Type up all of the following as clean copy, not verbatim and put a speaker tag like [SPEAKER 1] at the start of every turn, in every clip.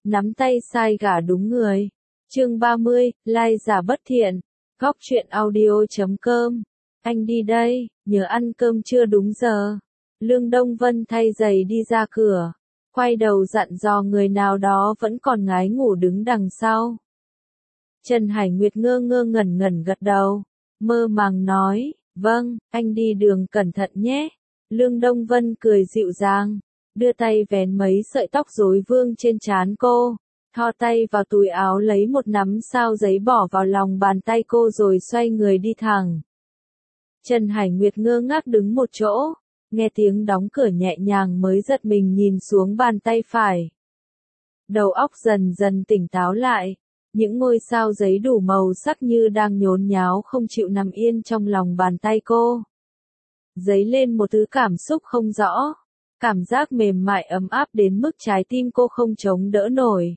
[SPEAKER 1] nắm tay sai gả đúng người. Chương 30, lai giả bất thiện. Góc truyện audio.com. Anh đi đây, nhớ ăn cơm trưa đúng giờ. Lương Đông Vân thay giày đi ra cửa, quay đầu dặn dò người nào đó vẫn còn ngái ngủ đứng đằng sau. Trần Hải Nguyệt ngơ ngơ ngẩn ngẩn gật đầu, mơ màng nói, vâng, anh đi đường cẩn thận nhé. Lương Đông Vân cười dịu dàng, đưa tay vén mấy sợi tóc rối vương trên trán cô, thò tay vào túi áo lấy một nắm sao giấy bỏ vào lòng bàn tay cô rồi xoay người đi thẳng. Trần Hải Nguyệt ngơ ngác đứng một chỗ, nghe tiếng đóng cửa nhẹ nhàng mới giật mình nhìn xuống bàn tay phải. Đầu óc dần dần tỉnh táo lại, những ngôi sao giấy đủ màu sắc như đang nhốn nháo không chịu nằm yên trong lòng bàn tay cô. Dấy lên một thứ cảm xúc không rõ, cảm giác mềm mại ấm áp đến mức trái tim cô không chống đỡ nổi.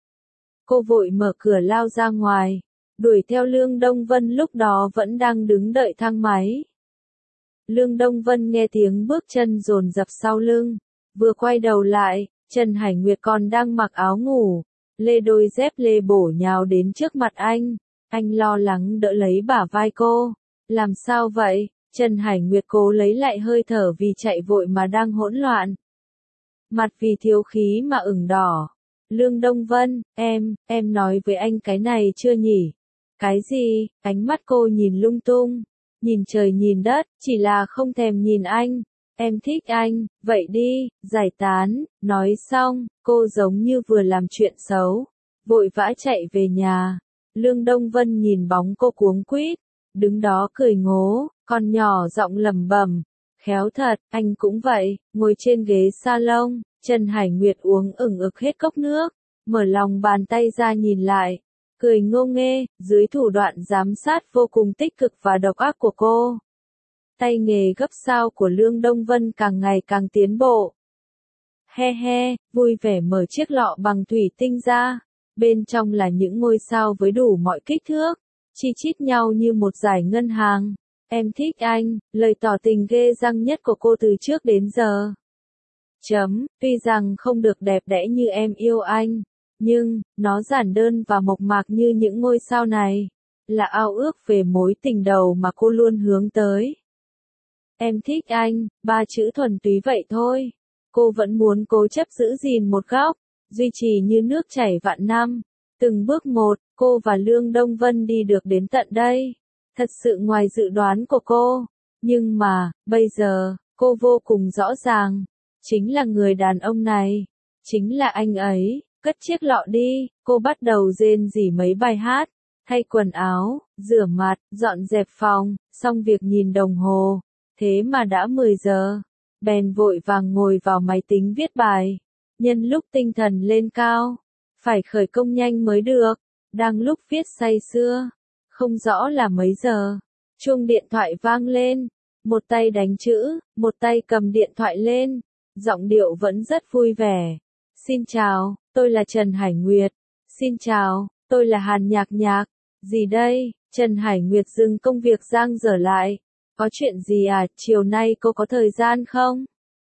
[SPEAKER 1] Cô vội mở cửa lao ra ngoài, đuổi theo Lương Đông Vân lúc đó vẫn đang đứng đợi thang máy. Lương Đông Vân nghe tiếng bước chân dồn dập sau lưng, vừa quay đầu lại, Trần Hải Nguyệt còn đang mặc áo ngủ, lê đôi dép lê bổ nhào đến trước mặt anh lo lắng đỡ lấy bả vai cô. Làm sao vậy? Trần Hải Nguyệt cố lấy lại hơi thở vì chạy vội mà đang hỗn loạn. Mặt vì thiếu khí mà ửng đỏ. Lương Đông Vân, em nói với anh cái này chưa nhỉ? Cái gì? Ánh mắt cô nhìn lung tung, nhìn trời nhìn đất, chỉ là không thèm nhìn anh. Em thích anh, vậy đi, giải tán. Nói xong, cô giống như vừa làm chuyện xấu, vội vã chạy về nhà. Lương Đông Vân nhìn bóng cô cuống quýt, đứng đó cười ngố, còn nhỏ giọng lẩm bẩm, khéo thật, anh cũng vậy. Ngồi trên ghế salon, Trần Hải Nguyệt uống ửng ực hết cốc nước, mở lòng bàn tay ra nhìn lại, cười ngô nghê, dưới thủ đoạn giám sát vô cùng tích cực và độc ác của cô. Tay nghề gấp sao của Lương Đông Vân càng ngày càng tiến bộ. He he, vui vẻ mở chiếc lọ bằng thủy tinh ra, bên trong là những ngôi sao với đủ mọi kích thước, chi chít nhau như một dải ngân hàng. Em thích anh, lời tỏ tình ghê răng nhất của cô từ trước đến giờ. Tuy rằng không được đẹp đẽ như em yêu anh, nhưng, nó giản đơn và mộc mạc như những ngôi sao này, là ao ước về mối tình đầu mà cô luôn hướng tới. Em thích anh, ba chữ thuần túy vậy thôi. Cô vẫn muốn cố chấp giữ gìn một góc, duy trì như nước chảy vạn năm. Từng bước một, cô và Lương Đông Vân đi được đến tận đây. Thật sự ngoài dự đoán của cô. Nhưng mà, bây giờ, cô vô cùng rõ ràng. Chính là người đàn ông này. Chính là anh ấy. Cất chiếc lọ đi, cô bắt đầu rên rỉ mấy bài hát. Thay quần áo, rửa mặt, dọn dẹp phòng, xong việc nhìn đồng hồ. Thế mà đã 10 giờ. Bèn vội vàng ngồi vào máy tính viết bài. Nhân lúc tinh thần lên cao, phải khởi công nhanh mới được. Đang lúc viết say sưa, không rõ là mấy giờ. Chuông điện thoại vang lên, một tay đánh chữ, một tay cầm điện thoại lên. Giọng điệu vẫn rất vui vẻ. Xin chào, tôi là Trần Hải Nguyệt. Xin chào, tôi là Hàn Nhạc Nhạc. Gì đây? Trần Hải Nguyệt dừng công việc dang dở lại. Có chuyện gì à, chiều nay cô có thời gian không?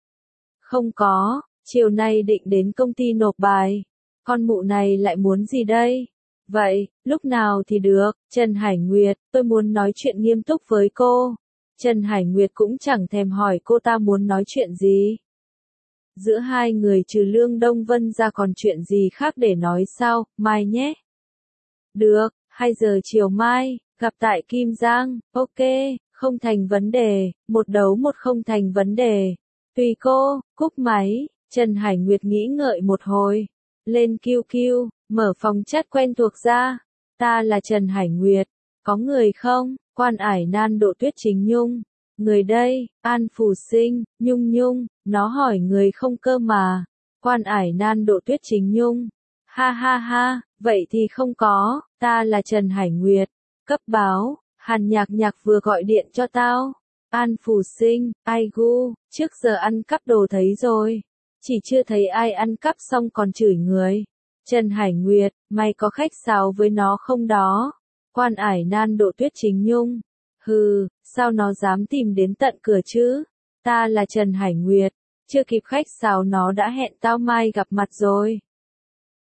[SPEAKER 1] Không có, chiều nay định đến công ty nộp bài. Con mụ này lại muốn gì đây? Vậy, lúc nào thì được, Trần Hải Nguyệt, tôi muốn nói chuyện nghiêm túc với cô. Trần Hải Nguyệt cũng chẳng thèm hỏi cô ta muốn nói chuyện gì. Giữa hai người trừ Lương Đông Vân ra còn chuyện gì khác để nói sao, mai nhé. Được, 2 giờ chiều mai, gặp tại Kim Giang, ok, không thành vấn đề, một đấu một không thành vấn đề. Tùy cô, cúp máy, Trần Hải Nguyệt nghĩ ngợi một hồi. Lên QQ, mở phòng chat quen thuộc ra. Ta là Trần Hải Nguyệt, có người không? Quan Ải Nan Độ Tuyết Chính Nhung. Người đây, An Phù Sinh, Nhung Nhung, nó hỏi người không cơ mà. Quan Ải Nan Độ Tuyết Chính Nhung. Ha ha ha, vậy thì không có, ta là Trần Hải Nguyệt. Cấp báo, Hàn Nhạc Nhạc vừa gọi điện cho tao. An Phù Sinh, ai gu, trước giờ ăn cắp đồ thấy rồi. Chỉ chưa thấy ai ăn cắp xong còn chửi người. Trần Hải Nguyệt, mày có khách sáo với nó không đó? Quan Ải Nan Độ Tuyết Chính Nhung. Hừ, sao nó dám tìm đến tận cửa chứ? Ta là Trần Hải Nguyệt, chưa kịp khách sáo nó đã hẹn tao mai gặp mặt rồi.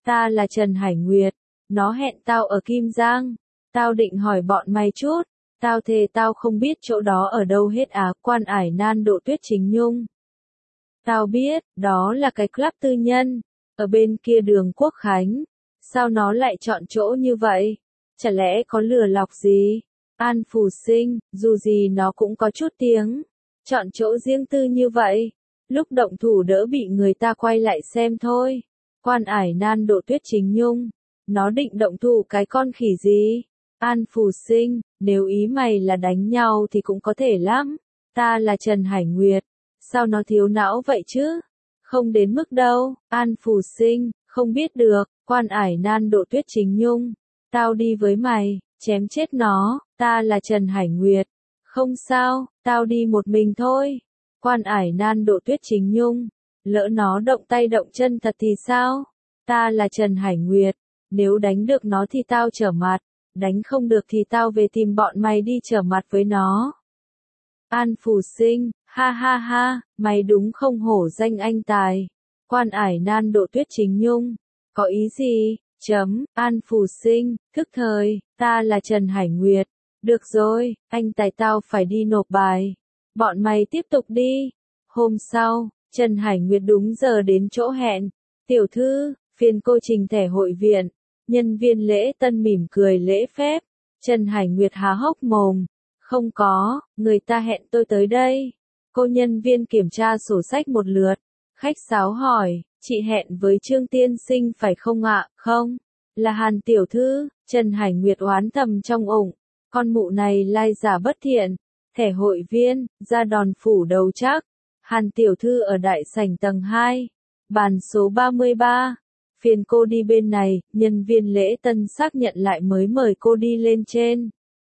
[SPEAKER 1] Ta là Trần Hải Nguyệt. Nó hẹn tao ở Kim Giang. Tao định hỏi bọn mày chút. Tao thề tao không biết chỗ đó ở đâu hết à, Quan Ải Nan Độ Tuyết Chính Nhung. Tao biết, đó là cái club tư nhân, ở bên kia đường Quốc Khánh. Sao nó lại chọn chỗ như vậy? Chả lẽ có lừa lọc gì? An Phù Sinh, dù gì nó cũng có chút tiếng. Chọn chỗ riêng tư như vậy. Lúc động thủ đỡ bị người ta quay lại xem thôi. Quan Ải Nan Độ Tuyết Chính Nhung. Nó định động thủ cái con khỉ gì? An Phù Sinh, nếu ý mày là đánh nhau thì cũng có thể lắm. Ta là Trần Hải Nguyệt. Sao nó thiếu não vậy chứ? Không đến mức đâu. An Phù Sinh, không biết được. Quan Ải Nan Độ Tuyết Chính Nhung. Tao đi với mày, chém chết nó. Ta là Trần Hải Nguyệt. Không sao, tao đi một mình thôi. Quan Ải Nan Độ Tuyết Chính Nhung. Lỡ nó động tay động chân thật thì sao? Ta là Trần Hải Nguyệt. Nếu đánh được nó thì tao trở mặt. Đánh không được thì tao về tìm bọn mày đi trở mặt với nó. An Phù Sinh, ha ha ha, mày đúng không hổ danh anh tài. Quan Ải Nan Độ Tuyết Chính Nhung. Có ý gì? An Phù Sinh, thức thời, ta là Trần Hải Nguyệt. Được rồi, anh tài tao phải đi nộp bài. Bọn mày tiếp tục đi. Hôm sau, Trần Hải Nguyệt đúng giờ đến chỗ hẹn. Tiểu thư, phiền cô trình thẻ hội viện. Nhân viên lễ tân mỉm cười lễ phép. Trần Hải Nguyệt há hốc mồm. Không có, người ta hẹn tôi tới đây. Cô nhân viên kiểm tra sổ sách một lượt. Khách sáo hỏi, chị hẹn với Trương tiên sinh phải không ạ? Không, là Hàn tiểu thư. Trần Hải Nguyệt oán thầm trong ụng. Con mụ này lai giả bất thiện. Thẻ hội viên, ra đòn phủ đầu chắc. Hàn tiểu thư ở đại sảnh tầng 2. Bàn số 33. Phiền cô đi bên này, nhân viên lễ tân xác nhận lại mới mời cô đi lên trên.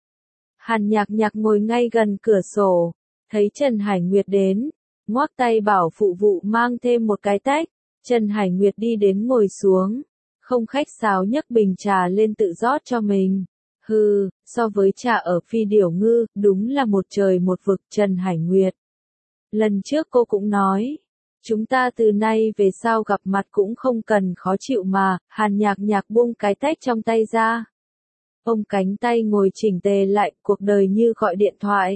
[SPEAKER 1] Hàn Nhạc Nhạc ngồi ngay gần cửa sổ, thấy Trần Hải Nguyệt đến, ngoắc tay bảo phụ vụ mang thêm một cái tách. Trần Hải Nguyệt đi đến ngồi xuống, không khách sáo nhấc bình trà lên tự rót cho mình. Hừ, so với trà ở Phi Điểu Ngư, đúng là một trời một vực. Trần Hải Nguyệt. Lần trước cô cũng nói, chúng ta từ nay về sau gặp mặt cũng không cần khó chịu mà. Hàn Nhạc Nhạc buông cái tách trong tay ra. Ông cánh tay ngồi chỉnh tề lại, cuộc đời như gọi điện thoại.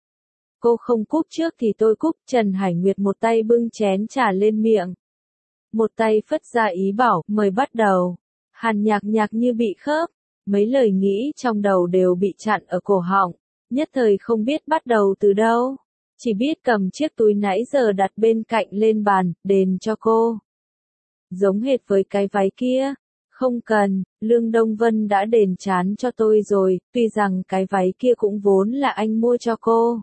[SPEAKER 1] Cô không cúp trước thì tôi cúp. Trần Hải Nguyệt một tay bưng chén trà lên miệng, một tay phất ra ý bảo, mời bắt đầu. Hàn Nhạc Nhạc như bị khớp, mấy lời nghĩ trong đầu đều bị chặn ở cổ họng, nhất thời không biết bắt đầu từ đâu. Chỉ biết cầm chiếc túi nãy giờ đặt bên cạnh lên bàn, đền cho cô. Giống hệt với cái váy kia. Không cần, Lương Đông Vân đã đền chán cho tôi rồi, tuy rằng cái váy kia cũng vốn là anh mua cho cô.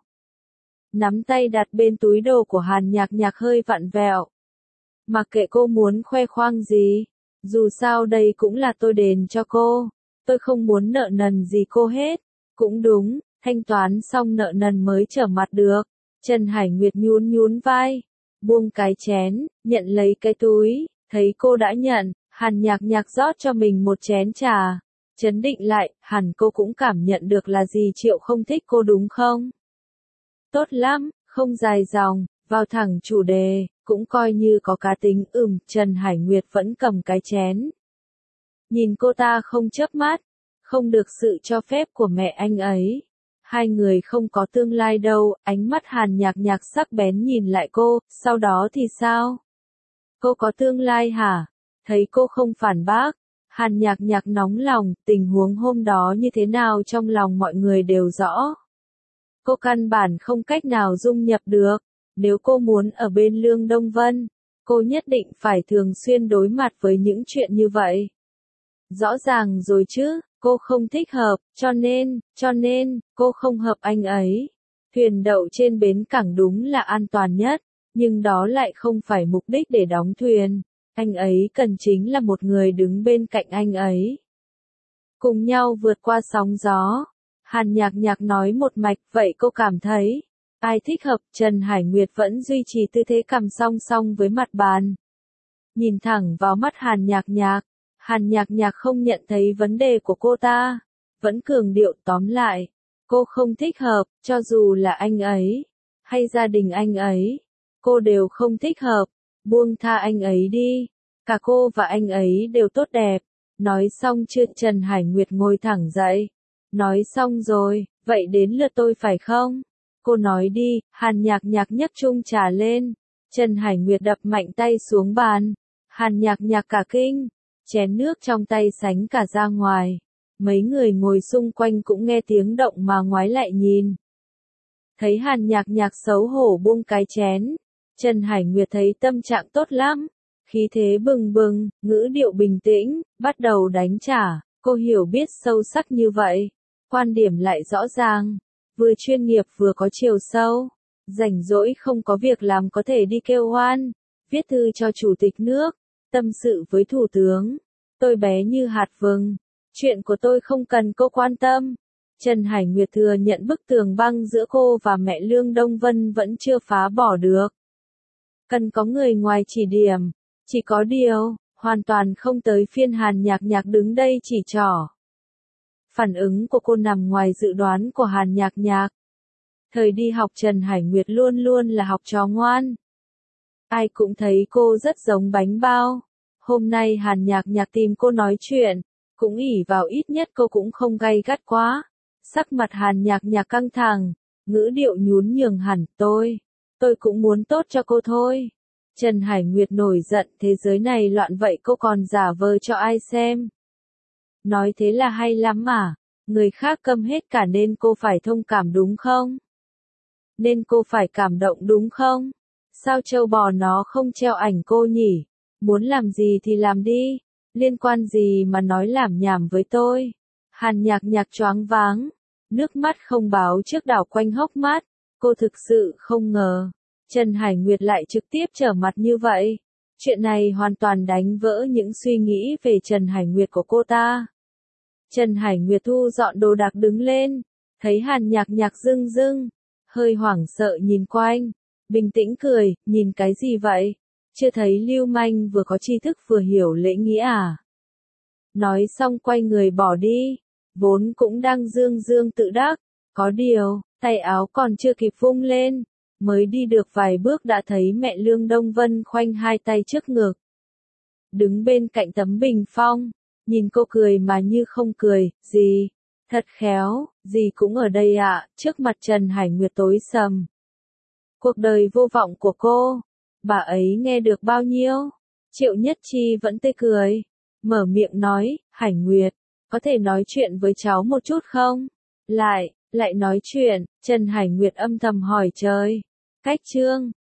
[SPEAKER 1] Nắm tay đặt bên túi đồ của Hàn Nhạc Nhạc hơi vặn vẹo. Mặc kệ cô muốn khoe khoang gì, dù sao đây cũng là tôi đền cho cô. Tôi không muốn nợ nần gì cô hết. Cũng đúng, thanh toán xong nợ nần mới trở mặt được. Trần Hải Nguyệt nhún nhún vai, buông cái chén, nhận lấy cái túi, thấy cô đã nhận, Hàn Nhạc Nhạc rót cho mình một chén trà. Chấn định lại, hẳn cô cũng cảm nhận được là gì Triệu không thích cô đúng không? Tốt lắm, không dài dòng, vào thẳng chủ đề, cũng coi như có cá tính. Trần Hải Nguyệt vẫn cầm cái chén. Nhìn cô ta không chớp mắt, không được sự cho phép của mẹ anh ấy. Hai người không có tương lai đâu. Ánh mắt Hàn Nhạc Nhạc sắc bén nhìn lại cô, sau đó thì sao? Cô có tương lai hả? Thấy cô không phản bác, Hàn Nhạc Nhạc nóng lòng, tình huống hôm đó như thế nào trong lòng mọi người đều rõ. Cô căn bản không cách nào dung nhập được. Nếu cô muốn ở bên Lương Đông Vân, cô nhất định phải thường xuyên đối mặt với những chuyện như vậy. Rõ ràng rồi chứ, cô không thích hợp, cho nên, cô không hợp anh ấy. Thuyền đậu trên bến cảng đúng là an toàn nhất, nhưng đó lại không phải mục đích để đóng thuyền. Anh ấy cần chính là một người đứng bên cạnh anh ấy. Cùng nhau vượt qua sóng gió. Hàn Nhạc Nhạc nói một mạch, vậy cô cảm thấy, ai thích hợp? Trần Hải Nguyệt vẫn duy trì tư thế cằm song song với mặt bàn. Nhìn thẳng vào mắt Hàn Nhạc Nhạc. Hàn Nhạc Nhạc không nhận thấy vấn đề của cô ta. Vẫn cường điệu tóm lại. Cô không thích hợp, cho dù là anh ấy, hay gia đình anh ấy. Cô đều không thích hợp. Buông tha anh ấy đi. Cả cô và anh ấy đều tốt đẹp. Nói xong chưa, Trần Hải Nguyệt ngồi thẳng dậy. Nói xong rồi, vậy đến lượt tôi phải không? Cô nói đi, Hàn Nhạc Nhạc nhấc chung trà lên. Trần Hải Nguyệt đập mạnh tay xuống bàn. Hàn Nhạc Nhạc cả kinh. Chén nước trong tay sánh cả ra ngoài. Mấy người ngồi xung quanh cũng nghe tiếng động mà ngoái lại nhìn. Thấy Hàn Nhạc Nhạc xấu hổ buông cái chén. Trần Hải Nguyệt thấy tâm trạng tốt lắm. Khí thế bừng bừng, ngữ điệu bình tĩnh, bắt đầu đánh trả. Cô hiểu biết sâu sắc như vậy. Quan điểm lại rõ ràng. Vừa chuyên nghiệp vừa có chiều sâu. Rảnh rỗi không có việc làm có thể đi kêu oan. Viết thư cho chủ tịch nước. Tâm sự với thủ tướng. Tôi bé như hạt vừng. Chuyện của tôi không cần cô quan tâm. Trần Hải Nguyệt thừa nhận bức tường băng giữa cô và mẹ Lương Đông Vân vẫn chưa phá bỏ được. Cần có người ngoài chỉ điểm. Chỉ có điều, hoàn toàn không tới phiên Hàn Nhạc Nhạc đứng đây chỉ trỏ. Phản ứng của cô nằm ngoài dự đoán của Hàn Nhạc Nhạc. Thời đi học Trần Hải Nguyệt luôn luôn là học trò ngoan. Ai cũng thấy cô rất giống bánh bao. Hôm nay Hàn Nhạc Nhạc tìm cô nói chuyện, cũng ỷ vào ít nhất cô cũng không gay gắt quá. Sắc mặt Hàn Nhạc Nhạc căng thẳng, ngữ điệu nhún nhường hẳn, tôi cũng muốn tốt cho cô thôi. Trần Hải Nguyệt nổi giận, thế giới này loạn vậy cô còn giả vờ cho ai xem. Nói thế là hay lắm mà, người khác câm hết cả nên cô phải thông cảm đúng không? Nên cô phải cảm động đúng không? Sao trâu bò nó không treo ảnh cô nhỉ? Muốn làm gì thì làm đi, liên quan gì mà nói lảm nhảm với tôi? Hàn Nhạc Nhạc choáng váng, nước mắt không báo trước đảo quanh hốc mắt, cô thực sự không ngờ. Trần Hải Nguyệt lại trực tiếp trở mặt như vậy. Chuyện này hoàn toàn đánh vỡ những suy nghĩ về Trần Hải Nguyệt của cô ta. Trần Hải Nguyệt thu dọn đồ đạc đứng lên, thấy Hàn Nhạc Nhạc rưng rưng, hơi hoảng sợ nhìn quanh, bình tĩnh cười, nhìn cái gì vậy? Chưa thấy lưu manh vừa có tri thức vừa hiểu lễ nghĩa à? Nói xong quay người bỏ đi, vốn cũng đang dương dương tự đắc, có điều, tay áo còn chưa kịp vung lên. Mới đi được vài bước đã thấy mẹ Lương Đông Vân khoanh hai tay trước ngực. Đứng bên cạnh tấm bình phong, nhìn cô cười mà như không cười, gì? Thật khéo, gì cũng ở đây ạ, trước mặt Trần Hải Nguyệt tối sầm. Cuộc đời vô vọng của cô, bà ấy nghe được bao nhiêu? Triệu Nhất Chi vẫn tươi cười, mở miệng nói, Hải Nguyệt, có thể nói chuyện với cháu một chút không? Lại nói chuyện, Trần Hải Nguyệt âm thầm hỏi trời. Cách chương